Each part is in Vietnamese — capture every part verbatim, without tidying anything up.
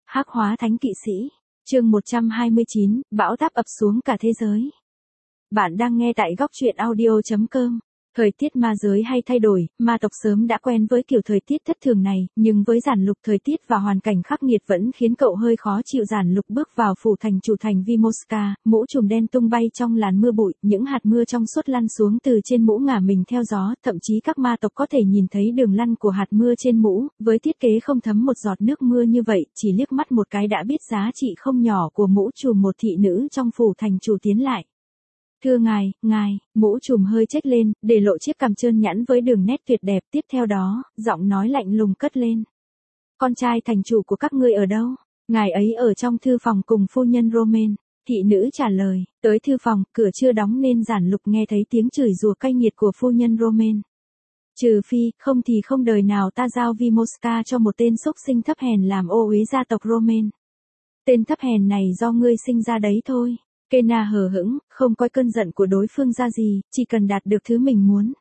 Hắc hóa thánh kỵ sĩ, chương một trăm hai mươi chín, bão táp ập xuống cả thế giới. Bạn đang nghe tại góc truyện audio chấm com. Thời tiết ma giới hay thay đổi, ma tộc sớm đã quen với kiểu thời tiết thất thường này, nhưng với Giản Lục thời tiết và hoàn cảnh khắc nghiệt vẫn khiến cậu hơi khó chịu. Giản Lục bước vào phủ thành chủ thành Vimoska, mũ trùm đen tung bay trong làn mưa bụi, những hạt mưa trong suốt lăn xuống từ trên mũ ngả mình theo gió, thậm chí các ma tộc có thể nhìn thấy đường lăn của hạt mưa trên mũ, với thiết kế không thấm một giọt nước mưa như vậy, chỉ liếc mắt một cái đã biết giá trị không nhỏ của mũ trùm. Một thị nữ trong phủ thành chủ tiến lại. Thưa ngài, ngài, mũ trùm hơi chếch lên, để lộ chiếc cằm trơn nhẵn với đường nét tuyệt đẹp. Tiếp theo đó, giọng nói lạnh lùng cất lên. Con trai thành chủ của các ngươi ở đâu? Ngài ấy ở trong thư phòng cùng phu nhân Romain. Thị nữ trả lời, tới thư phòng, cửa chưa đóng nên Giản Lục nghe thấy tiếng chửi rủa cay nghiệt của phu nhân Romain. Trừ phi, không thì không đời nào ta giao Vimoska cho một tên xúc sinh thấp hèn làm ô uế gia tộc Romain. Tên thấp hèn này do ngươi sinh ra đấy thôi. Kena hờ hững, không coi cơn giận của đối phương ra gì, chỉ cần đạt được thứ mình muốn.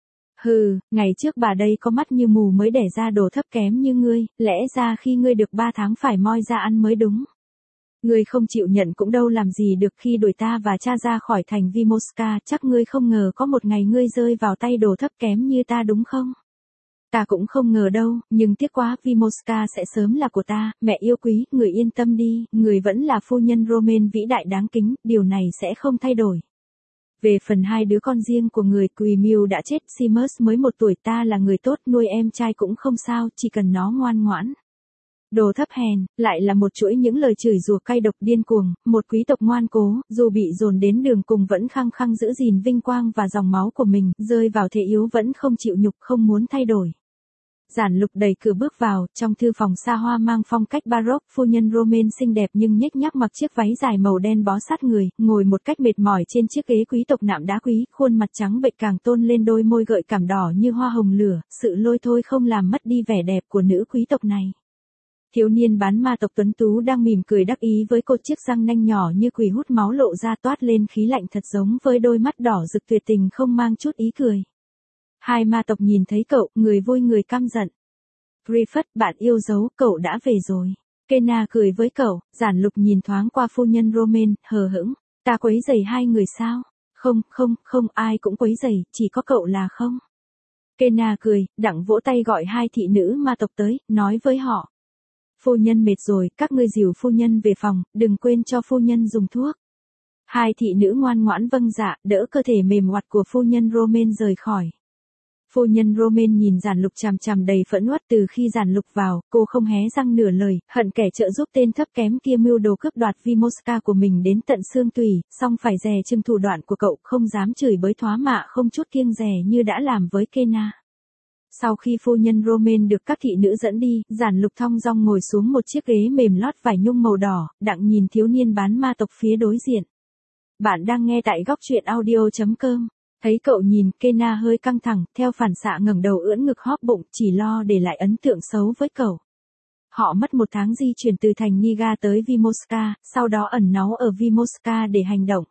Hừ, ngày trước bà đây có mắt như mù mới đẻ ra đồ thấp kém như ngươi, lẽ ra khi ngươi được ba tháng phải moi ra ăn mới đúng. Ngươi không chịu nhận cũng đâu làm gì được khi đuổi ta và cha ra khỏi thành Vimoska, chắc ngươi không ngờ có một ngày ngươi rơi vào tay đồ thấp kém như ta đúng không? Ta cũng không ngờ đâu, nhưng tiếc quá, Vimoska sẽ sớm là của ta. Mẹ yêu quý, người yên tâm đi, người vẫn là phu nhân Romain vĩ đại đáng kính, điều này sẽ không thay đổi. Về phần hai đứa con riêng của người, Quimiu đã chết, Simus mới một tuổi, ta là người tốt, nuôi em trai cũng không sao, chỉ cần nó ngoan ngoãn. Đồ thấp hèn, lại là một chuỗi những lời chửi rủa cay độc điên cuồng. Một quý tộc ngoan cố, dù bị dồn đến đường cùng vẫn khăng khăng giữ gìn vinh quang và dòng máu của mình, rơi vào thế yếu vẫn không chịu nhục, không muốn thay đổi. Giản Lục đẩy cửa bước vào, trong thư phòng xa hoa mang phong cách baroque, phu nhân Romain xinh đẹp nhưng nhếch nhác mặc chiếc váy dài màu đen bó sát người, ngồi một cách mệt mỏi trên chiếc ghế quý tộc nạm đá quý, khuôn mặt trắng bệch càng tôn lên đôi môi gợi cảm đỏ như hoa hồng lửa, sự lôi thôi không làm mất đi vẻ đẹp của nữ quý tộc này. Thiếu niên bán ma tộc tuấn tú đang mỉm cười đắc ý với cô, chiếc răng nanh nhỏ như quỷ hút máu lộ ra toát lên khí lạnh thật giống với đôi mắt đỏ rực tuyệt tình không mang chút ý cười. Hai ma tộc nhìn thấy cậu, người vui người căm giận. Griffith, bạn yêu dấu, cậu đã về rồi. Kena cười với cậu. Giản Lục nhìn thoáng qua phu nhân Romain, hờ hững. Ta quấy rầy hai người sao? Không, không, không, ai cũng quấy rầy, chỉ có cậu là không. Kena cười, đặng vỗ tay gọi hai thị nữ ma tộc tới, nói với họ. Phu nhân mệt rồi, các ngươi dìu phu nhân về phòng, đừng quên cho phu nhân dùng thuốc. Hai thị nữ ngoan ngoãn vâng dạ, đỡ cơ thể mềm oặt của phu nhân Romain rời khỏi. Phu nhân Romain nhìn Giản Lục chằm chằm đầy phẫn uất. Từ khi Giản Lục vào, cô không hé răng nửa lời, hận kẻ trợ giúp tên thấp kém kia mưu đồ cướp đoạt Vimoska của mình đến tận xương tủy, song phải dè chừng thủ đoạn của cậu, không dám chửi bới thoá mạ không chút kiêng dè như đã làm với Kena. Sau khi phu nhân Romain được các thị nữ dẫn đi, Giản Lục thong dong ngồi xuống một chiếc ghế mềm lót vải nhung màu đỏ, đặng nhìn thiếu niên bán ma tộc phía đối diện. Bạn đang nghe tại góc truyện audio chấm com. Thấy cậu nhìn, Kena hơi căng thẳng, theo phản xạ ngẩng đầu ưỡn ngực hóp bụng, chỉ lo để lại ấn tượng xấu với cậu. Họ mất một tháng di chuyển từ thành Niga tới Vimoska, sau đó ẩn náu ở Vimoska để hành động.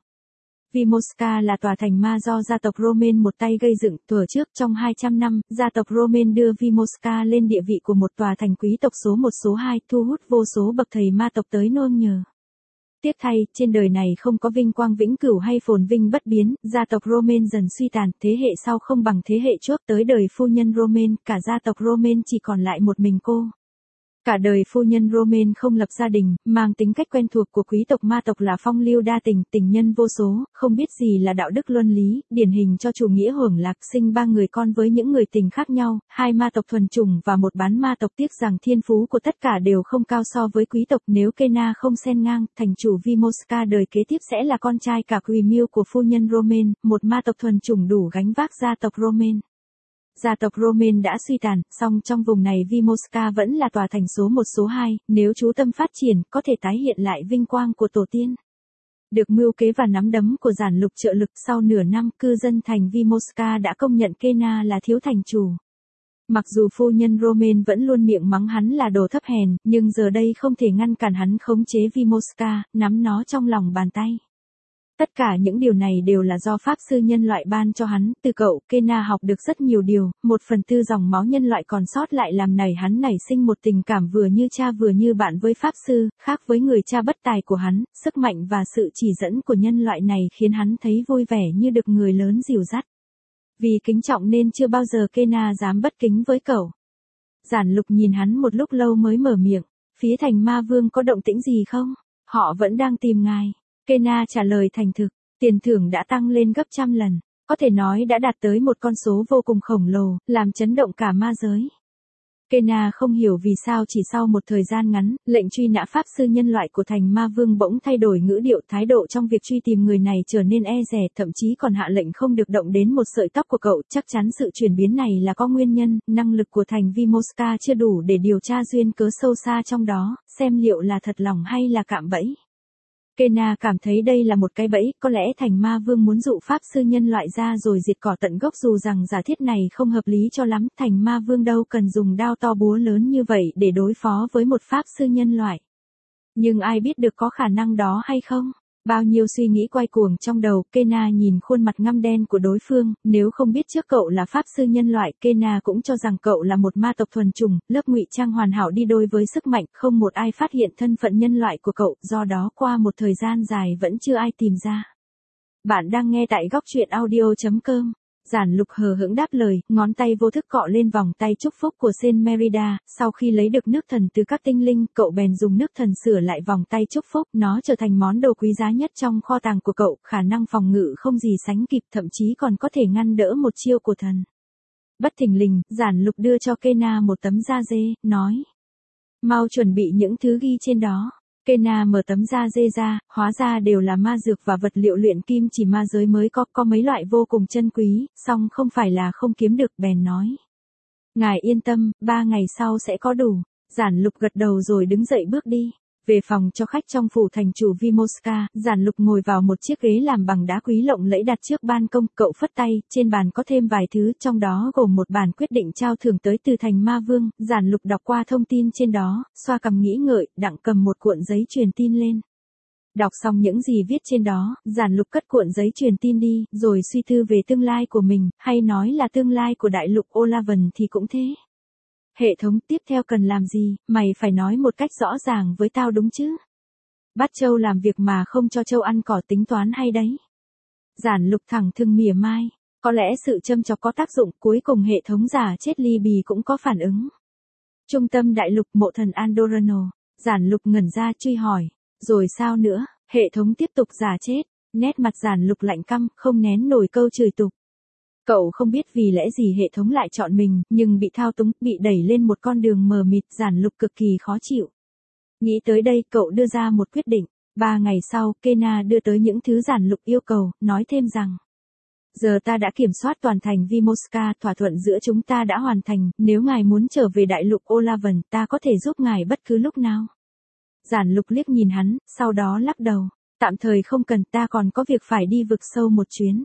Vimoska là tòa thành ma do gia tộc Romain một tay gây dựng. Thuở trước trong hai trăm năm, gia tộc Romain đưa Vimoska lên địa vị của một tòa thành quý tộc số một số hai, thu hút vô số bậc thầy ma tộc tới nương nhờ. Tiếc thay, trên đời này không có vinh quang vĩnh cửu hay phồn vinh bất biến, gia tộc Romain dần suy tàn, thế hệ sau không bằng thế hệ trước. Tới đời phu nhân Romain, cả gia tộc Romain chỉ còn lại một mình cô. Cả đời phu nhân Romain không lập gia đình, mang tính cách quen thuộc của quý tộc ma tộc là phong lưu đa tình, tình nhân vô số, không biết gì là đạo đức luân lý, điển hình cho chủ nghĩa hưởng lạc, sinh ba người con với những người tình khác nhau, hai ma tộc thuần chủng và một bán ma tộc. Tiếc rằng thiên phú của tất cả đều không cao so với quý tộc. Nếu Kena không xen ngang, thành chủ Vimoska đời kế tiếp sẽ là con trai cả Quimiu của phu nhân Romain, một ma tộc thuần chủng đủ gánh vác gia tộc Romain. Gia tộc Romain đã suy tàn, song trong vùng này Vimoska vẫn là tòa thành số một số hai, nếu chú tâm phát triển, có thể tái hiện lại vinh quang của tổ tiên. Được mưu kế và nắm đấm của Giản Lục trợ lực, sau nửa năm, cư dân thành Vimoska đã công nhận Kena là thiếu thành chủ. Mặc dù phu nhân Romain vẫn luôn miệng mắng hắn là đồ thấp hèn, nhưng giờ đây không thể ngăn cản hắn khống chế Vimoska, nắm nó trong lòng bàn tay. Tất cả những điều này đều là do Pháp sư nhân loại ban cho hắn, từ cậu, Kena học được rất nhiều điều, một phần tư dòng máu nhân loại còn sót lại làm nảy hắn nảy sinh một tình cảm vừa như cha vừa như bạn với Pháp sư, khác với người cha bất tài của hắn, sức mạnh và sự chỉ dẫn của nhân loại này khiến hắn thấy vui vẻ như được người lớn dìu dắt. Vì kính trọng nên chưa bao giờ Kena dám bất kính với cậu. Giản Lục nhìn hắn một lúc lâu mới mở miệng, phía thành ma vương có động tĩnh gì không? Họ vẫn đang tìm ngài. Kena trả lời thành thực, tiền thưởng đã tăng lên gấp trăm lần, có thể nói đã đạt tới một con số vô cùng khổng lồ, làm chấn động cả ma giới. Kena không hiểu vì sao chỉ sau một thời gian ngắn, lệnh truy nã Pháp sư nhân loại của thành ma vương bỗng thay đổi ngữ điệu thái độ trong việc truy tìm người này trở nên e dè, thậm chí còn hạ lệnh không được động đến một sợi tóc của cậu. Chắc chắn sự chuyển biến này là có nguyên nhân, năng lực của thành Vimoska chưa đủ để điều tra duyên cớ sâu xa trong đó, xem liệu là thật lòng hay là cạm bẫy. Kena cảm thấy đây là một cái bẫy, có lẽ thành ma vương muốn dụ Pháp sư nhân loại ra rồi diệt cỏ tận gốc, dù rằng giả thiết này không hợp lý cho lắm, thành ma vương đâu cần dùng đao to búa lớn như vậy để đối phó với một Pháp sư nhân loại. Nhưng ai biết được có khả năng đó hay không? Bao nhiêu suy nghĩ quay cuồng trong đầu, Kena nhìn khuôn mặt ngăm đen của đối phương, nếu không biết trước cậu là Pháp sư nhân loại, Kena cũng cho rằng cậu là một ma tộc thuần chủng, lớp ngụy trang hoàn hảo đi đôi với sức mạnh, không một ai phát hiện thân phận nhân loại của cậu, do đó qua một thời gian dài vẫn chưa ai tìm ra. Bạn đang nghe tại góc truyện audio chấm com. Giản Lục hờ hững đáp lời, ngón tay vô thức cọ lên vòng tay chúc phúc của Saint Merida, sau khi lấy được nước thần từ các tinh linh, cậu bèn dùng nước thần sửa lại vòng tay chúc phúc, nó trở thành món đồ quý giá nhất trong kho tàng của cậu, khả năng phòng ngự không gì sánh kịp, thậm chí còn có thể ngăn đỡ một chiêu của thần. Bất thình lình, Giản Lục đưa cho Kena một tấm da dê, nói: mau chuẩn bị những thứ ghi trên đó. Kena mở tấm da dê ra, hóa ra đều là ma dược và vật liệu luyện kim chỉ ma giới mới có, có mấy loại vô cùng chân quý, song không phải là không kiếm được, bèn nói: ngài yên tâm, ba ngày sau sẽ có đủ. Giản Lục gật đầu rồi đứng dậy bước đi. Về phòng cho khách trong phủ thành chủ Vimoska, Giản Lục ngồi vào một chiếc ghế làm bằng đá quý lộng lẫy đặt trước ban công, cậu phất tay, trên bàn có thêm vài thứ, trong đó gồm một bản quyết định trao thưởng tới từ thành ma vương. Giản Lục đọc qua thông tin trên đó, xoa cằm nghĩ ngợi, đặng cầm một cuộn giấy truyền tin lên. Đọc xong những gì viết trên đó, Giản Lục cất cuộn giấy truyền tin đi, rồi suy tư về tương lai của mình, hay nói là tương lai của đại lục Olavan thì cũng thế. Hệ thống tiếp theo cần làm gì, mày phải nói một cách rõ ràng với tao đúng chứ. Bắt trâu làm việc mà không cho trâu ăn cỏ tính toán hay đấy. Giản Lục thẳng thừng mỉa mai, có lẽ sự châm chọc có tác dụng, cuối cùng hệ thống giả chết ly bì cũng có phản ứng. Trung tâm đại lục mộ thần Andorano, Giản Lục ngẩn ra truy hỏi, rồi sao nữa, hệ thống tiếp tục giả chết, nét mặt Giản Lục lạnh căm, không nén nổi câu chửi tục. Cậu không biết vì lẽ gì hệ thống lại chọn mình, nhưng bị thao túng, bị đẩy lên một con đường mờ mịt, Giản Lục cực kỳ khó chịu. Nghĩ tới đây, cậu đưa ra một quyết định. Ba ngày sau, Kena đưa tới những thứ Giản Lục yêu cầu, nói thêm rằng: giờ ta đã kiểm soát toàn thành Vimoska, thỏa thuận giữa chúng ta đã hoàn thành, nếu ngài muốn trở về đại lục Olavan, ta có thể giúp ngài bất cứ lúc nào. Giản Lục liếc nhìn hắn, sau đó lắc đầu, tạm thời không cần, ta còn có việc phải đi vực sâu một chuyến.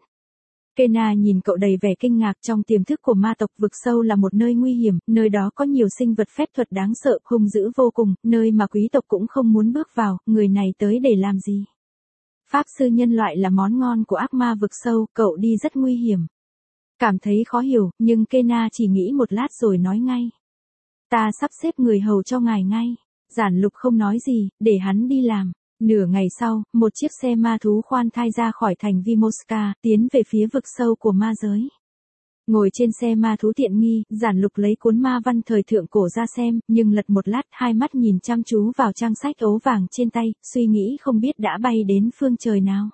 Kena nhìn cậu đầy vẻ kinh ngạc, trong tiềm thức của ma tộc, vực sâu là một nơi nguy hiểm, nơi đó có nhiều sinh vật phép thuật đáng sợ, hung dữ vô cùng, nơi mà quý tộc cũng không muốn bước vào, người này tới để làm gì? Pháp sư nhân loại là món ngon của ác ma vực sâu, cậu đi rất nguy hiểm. Cảm thấy khó hiểu, nhưng Kena chỉ nghĩ một lát rồi nói ngay: ta sắp xếp người hầu cho ngài ngay. Giản Lục không nói gì, để hắn đi làm. Nửa ngày sau, một chiếc xe ma thú khoan thai ra khỏi thành Vimoska, tiến về phía vực sâu của ma giới. Ngồi trên xe ma thú tiện nghi, Giản Lục lấy cuốn ma văn thời thượng cổ ra xem, nhưng lật một lát, hai mắt nhìn chăm chú vào trang sách ố vàng trên tay, suy nghĩ không biết đã bay đến phương trời nào.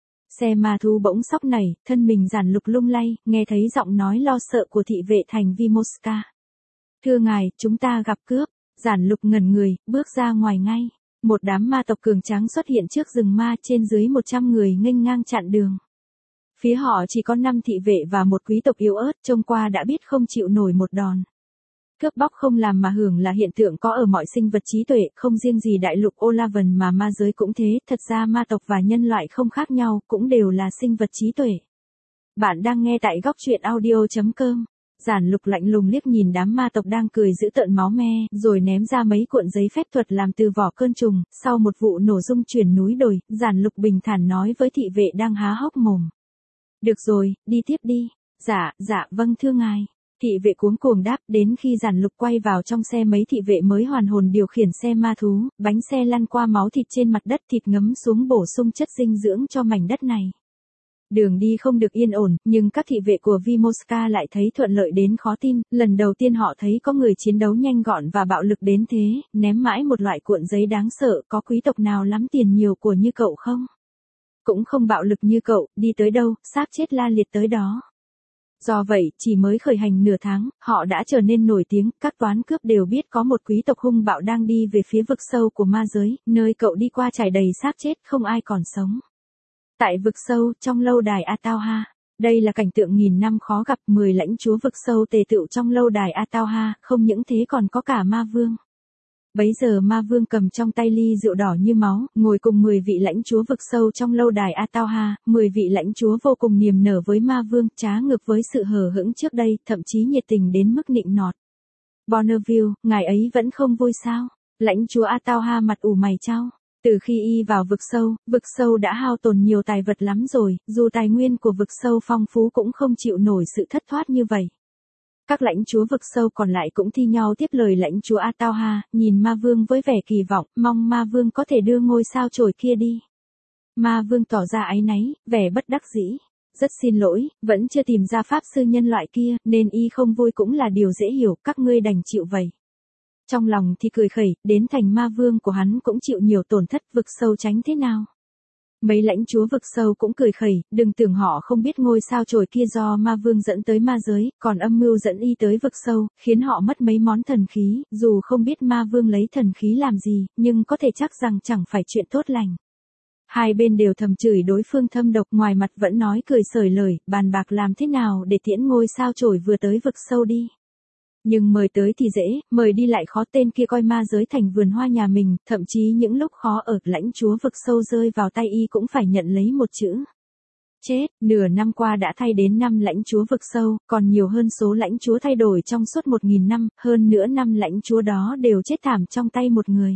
Xe ma thú bỗng sóc nảy, thân mình Giản Lục lung lay, nghe thấy giọng nói lo sợ của thị vệ thành Vimoska. Thưa ngài, chúng ta gặp cướp. Giản Lục ngẩn người, bước ra ngoài ngay. Một đám ma tộc cường tráng xuất hiện trước rừng ma, trên dưới một trăm người nghênh ngang chặn đường. Phía họ chỉ có năm thị vệ và một quý tộc yếu ớt, trông qua đã biết không chịu nổi một đòn. Cướp bóc không làm mà hưởng là hiện tượng có ở mọi sinh vật trí tuệ, không riêng gì đại lục Olavan mà ma giới cũng thế, thật ra ma tộc và nhân loại không khác nhau, cũng đều là sinh vật trí tuệ. Bạn đang nghe tại góc truyện audio chấm com. Giản Lục lạnh lùng liếc nhìn đám ma tộc đang cười giễu tợn máu me, rồi ném ra mấy cuộn giấy phép thuật làm từ vỏ cơn trùng, sau một vụ nổ rung chuyển núi đồi, Giản Lục bình thản nói với thị vệ đang há hốc mồm. Được rồi, đi tiếp đi. Dạ, dạ, vâng thưa ngài. Thị vệ cuống cuồng đáp, đến khi Giản Lục quay vào trong xe mấy thị vệ mới hoàn hồn điều khiển xe ma thú, bánh xe lăn qua máu thịt trên mặt đất, thịt ngấm xuống bổ sung chất dinh dưỡng cho mảnh đất này. Đường đi không được yên ổn, nhưng các thị vệ của Vimoska lại thấy thuận lợi đến khó tin, lần đầu tiên họ thấy có người chiến đấu nhanh gọn và bạo lực đến thế, ném mãi một loại cuộn giấy đáng sợ, có quý tộc nào lắm tiền nhiều của như cậu không? Cũng không bạo lực như cậu, đi tới đâu, xác chết la liệt tới đó. Do vậy, chỉ mới khởi hành nửa tháng, họ đã trở nên nổi tiếng, các toán cướp đều biết có một quý tộc hung bạo đang đi về phía vực sâu của ma giới, nơi cậu đi qua trải đầy xác chết, không ai còn sống. Tại vực sâu, trong lâu đài Atauha, đây là cảnh tượng nghìn năm khó gặp, mười lãnh chúa vực sâu tề tựu trong lâu đài Atauha, không những thế còn có cả ma vương. Bấy giờ ma vương cầm trong tay ly rượu đỏ như máu, ngồi cùng mười vị lãnh chúa vực sâu trong lâu đài Atauha, mười vị lãnh chúa vô cùng niềm nở với ma vương, trá ngược với sự hờ hững trước đây, thậm chí nhiệt tình đến mức nịnh nọt. Bonneville, ngài ấy vẫn không vui sao? Lãnh chúa Atauha mặt ủ mày chau. Từ khi y vào vực sâu, vực sâu đã hao tổn nhiều tài vật lắm rồi, dù tài nguyên của vực sâu phong phú cũng không chịu nổi sự thất thoát như vậy. Các lãnh chúa vực sâu còn lại cũng thi nhau tiếp lời lãnh chúa Atauha, nhìn ma vương với vẻ kỳ vọng, mong ma vương có thể đưa ngôi sao chổi kia đi. Ma vương tỏ ra áy náy, vẻ bất đắc dĩ. Rất xin lỗi, vẫn chưa tìm ra pháp sư nhân loại kia, nên y không vui cũng là điều dễ hiểu, các ngươi đành chịu vậy. Trong lòng thì cười khẩy, đến thành ma vương của hắn cũng chịu nhiều tổn thất, vực sâu tránh thế nào. Mấy lãnh chúa vực sâu cũng cười khẩy, đừng tưởng họ không biết ngôi sao chổi kia do ma vương dẫn tới ma giới, còn âm mưu dẫn y tới vực sâu, khiến họ mất mấy món thần khí, dù không biết ma vương lấy thần khí làm gì, nhưng có thể chắc rằng chẳng phải chuyện tốt lành. Hai bên đều thầm chửi đối phương thâm độc, ngoài mặt vẫn nói cười xởi lời, bàn bạc làm thế nào để tiễn ngôi sao chổi vừa tới vực sâu đi. Nhưng mời tới thì dễ, mời đi lại khó, tên kia coi ma giới thành vườn hoa nhà mình, thậm chí những lúc khó ở, lãnh chúa vực sâu rơi vào tay y cũng phải nhận lấy một chữ. Chết, nửa năm qua đã thay đến năm lãnh chúa vực sâu, còn nhiều hơn số lãnh chúa thay đổi trong suốt một nghìn năm, hơn nữa năm lãnh chúa đó đều chết thảm trong tay một người.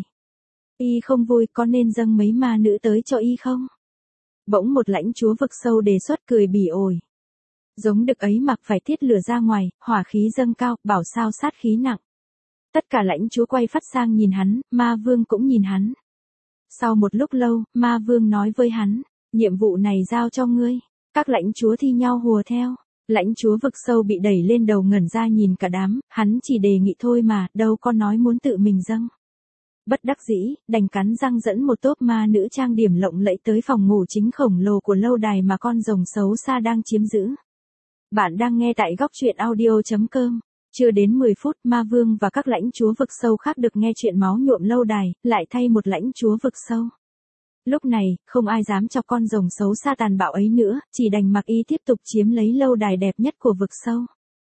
Y không vui, có nên dâng mấy ma nữ tới cho y không? Bỗng một lãnh chúa vực sâu đề xuất, cười bỉ ổi. Giống đực ấy mặc phải tiết lửa ra ngoài, hỏa khí dâng cao, bảo sao sát khí nặng. Tất cả lãnh chúa quay phát sang nhìn hắn, ma vương cũng nhìn hắn. Sau một lúc lâu, ma vương nói với hắn, nhiệm vụ này giao cho ngươi. Các lãnh chúa thi nhau hùa theo. Lãnh chúa vực sâu bị đẩy lên đầu ngẩn ra nhìn cả đám, hắn chỉ đề nghị thôi mà, đâu có nói muốn tự mình dâng. Bất đắc dĩ, đành cắn răng dẫn một tốp ma nữ trang điểm lộng lẫy tới phòng ngủ chính khổng lồ của lâu đài mà con rồng xấu xa đang chiếm giữ. Bạn đang nghe tại góc truyện audio chấm com. Chưa đến mười phút, ma vương và các lãnh chúa vực sâu khác được nghe chuyện máu nhuộm lâu đài, lại thay một lãnh chúa vực sâu. Lúc này, không ai dám cho con rồng xấu xa tàn bạo ấy nữa, chỉ đành mặc y tiếp tục chiếm lấy lâu đài đẹp nhất của vực sâu.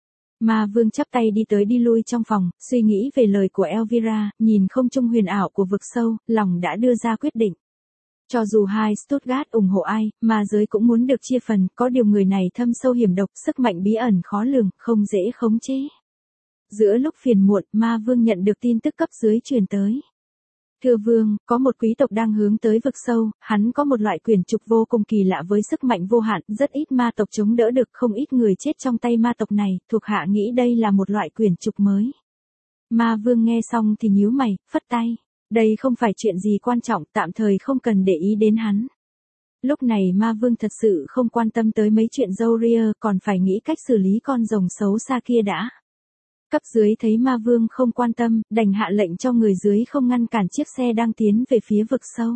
Ma vương chắp tay đi tới đi lui trong phòng, suy nghĩ về lời của Elvira, nhìn không trung huyền ảo của vực sâu, lòng đã đưa ra quyết định. Cho dù hai Stuttgart ủng hộ ai, ma giới cũng muốn được chia phần, có điều người này thâm sâu hiểm độc, sức mạnh bí ẩn khó lường, không dễ khống chế. Giữa lúc phiền muộn, ma vương nhận được tin tức cấp dưới truyền tới. Thưa vương, có một quý tộc đang hướng tới vực sâu, hắn có một loại quyển trục vô cùng kỳ lạ với sức mạnh vô hạn, rất ít ma tộc chống đỡ được, không ít người chết trong tay ma tộc này, thuộc hạ nghĩ đây là một loại quyển trục mới. Ma vương nghe xong thì nhíu mày, phất tay. Đây không phải chuyện gì quan trọng, tạm thời không cần để ý đến hắn. Lúc này ma vương thật sự không quan tâm tới mấy chuyện râu ria, còn phải nghĩ cách xử lý con rồng xấu xa kia đã. Cấp dưới thấy ma vương không quan tâm, đành hạ lệnh cho người dưới không ngăn cản chiếc xe đang tiến về phía vực sâu.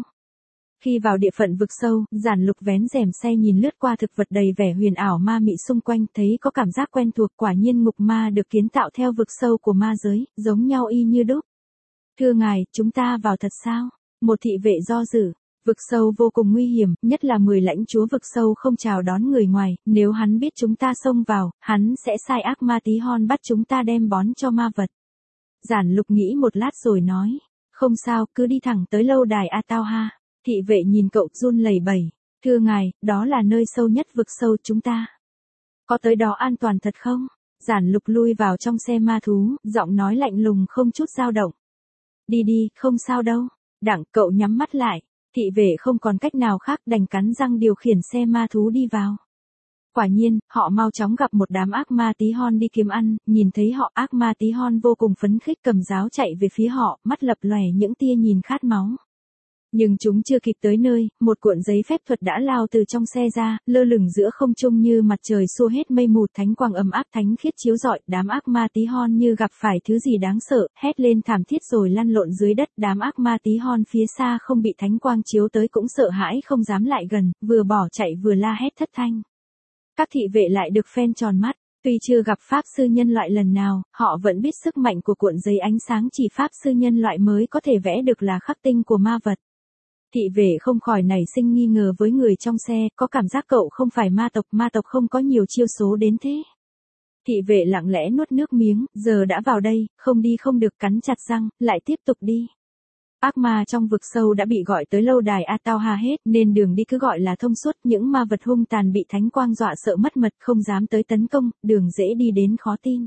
Khi vào địa phận vực sâu, Giản Lục vén rèm xe nhìn lướt qua thực vật đầy vẻ huyền ảo ma mị xung quanh, thấy có cảm giác quen thuộc, quả nhiên ngục ma được kiến tạo theo vực sâu của ma giới, giống nhau y như đúc. Thưa ngài, chúng ta vào thật sao? Một thị vệ do dự. Vực sâu vô cùng nguy hiểm, nhất là mười lãnh chúa vực sâu không chào đón người ngoài, nếu hắn biết chúng ta xông vào, hắn sẽ sai ác ma tí hon bắt chúng ta đem bón cho ma vật. Giản Lục nghĩ một lát rồi nói, không sao, cứ đi thẳng tới lâu đài Atauha. Thị vệ nhìn cậu run lẩy bẩy, thưa ngài, đó là nơi sâu nhất vực sâu chúng ta. Có tới đó an toàn thật không? Giản Lục lui vào trong xe ma thú, giọng nói lạnh lùng không chút dao động. Đi đi, không sao đâu. Đặng, cậu nhắm mắt lại. Thị vệ không còn cách nào khác đành cắn răng điều khiển xe ma thú đi vào. Quả nhiên, họ mau chóng gặp một đám ác ma tí hon đi kiếm ăn, nhìn thấy họ ác ma tí hon vô cùng phấn khích cầm giáo chạy về phía họ, mắt lập lòe những tia nhìn khát máu. Nhưng chúng chưa kịp tới nơi, một cuộn giấy phép thuật đã lao từ trong xe ra, lơ lửng giữa không trung như mặt trời xua hết mây mù, thánh quang ấm áp thánh khiết chiếu rọi, đám ác ma tí hon như gặp phải thứ gì đáng sợ, hét lên thảm thiết rồi lăn lộn dưới đất, đám ác ma tí hon phía xa không bị thánh quang chiếu tới cũng sợ hãi không dám lại gần, vừa bỏ chạy vừa la hét thất thanh. Các thị vệ lại được phen tròn mắt, tuy chưa gặp pháp sư nhân loại lần nào, họ vẫn biết sức mạnh của cuộn giấy ánh sáng chỉ pháp sư nhân loại mới có thể vẽ được là khắc tinh của ma vật. Thị vệ không khỏi nảy sinh nghi ngờ với người trong xe, có cảm giác cậu không phải ma tộc, ma tộc không có nhiều chiêu số đến thế. Thị vệ lặng lẽ nuốt nước miếng, giờ đã vào đây, không đi không được, cắn chặt răng, lại tiếp tục đi. Ác ma trong vực sâu đã bị gọi tới lâu đài Atauha hết, nên đường đi cứ gọi là thông suốt, những ma vật hung tàn bị thánh quang dọa sợ mất mật không dám tới tấn công, đường dễ đi đến khó tin.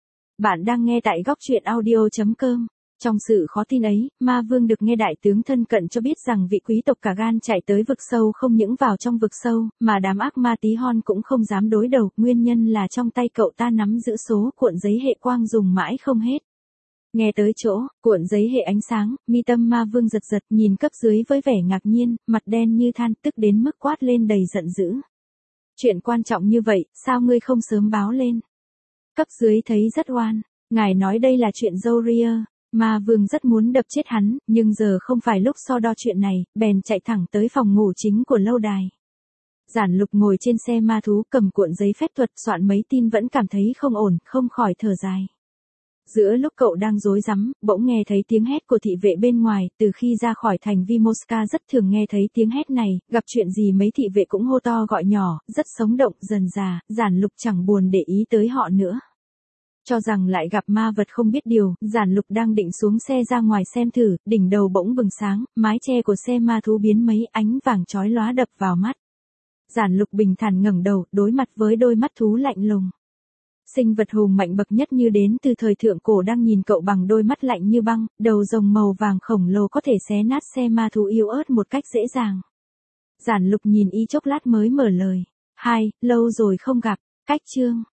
Bạn đang nghe tại góc truyện audio chấm com. Trong sự khó tin ấy, ma vương được nghe đại tướng thân cận cho biết rằng vị quý tộc cả gan chạy tới vực sâu không những vào trong vực sâu, mà đám ác ma tí hon cũng không dám đối đầu, nguyên nhân là trong tay cậu ta nắm giữ số cuộn giấy hệ quang dùng mãi không hết. Nghe tới chỗ, cuộn giấy hệ ánh sáng, mi tâm ma vương giật giật nhìn cấp dưới với vẻ ngạc nhiên, mặt đen như than, tức đến mức quát lên đầy giận dữ. Chuyện quan trọng như vậy, sao ngươi không sớm báo lên? Cấp dưới thấy rất oan, ngài nói đây là chuyện dâu ria. Ma vương rất muốn đập chết hắn, nhưng giờ không phải lúc so đo chuyện này, bèn chạy thẳng tới phòng ngủ chính của lâu đài. Giản Lục ngồi trên xe ma thú cầm cuộn giấy phép thuật soạn mấy tin vẫn cảm thấy không ổn, không khỏi thở dài. Giữa lúc cậu đang rối rắm, bỗng nghe thấy tiếng hét của thị vệ bên ngoài, từ khi ra khỏi thành Vimoska rất thường nghe thấy tiếng hét này, gặp chuyện gì mấy thị vệ cũng hô to gọi nhỏ, rất sống động, dần dà, Giản Lục chẳng buồn để ý tới họ nữa. Cho rằng lại gặp ma vật không biết điều, Giản Lục đang định xuống xe ra ngoài xem thử, đỉnh đầu bỗng bừng sáng, mái che của xe ma thú biến mấy, ánh vàng chói lóa đập vào mắt. Giản Lục bình thản ngẩng đầu, đối mặt với đôi mắt thú lạnh lùng. Sinh vật hùng mạnh bậc nhất như đến từ thời thượng cổ đang nhìn cậu bằng đôi mắt lạnh như băng, đầu rồng màu vàng khổng lồ có thể xé nát xe ma thú yếu ớt một cách dễ dàng. Giản Lục nhìn y chốc lát mới mở lời. Hai, lâu rồi không gặp, cách chương.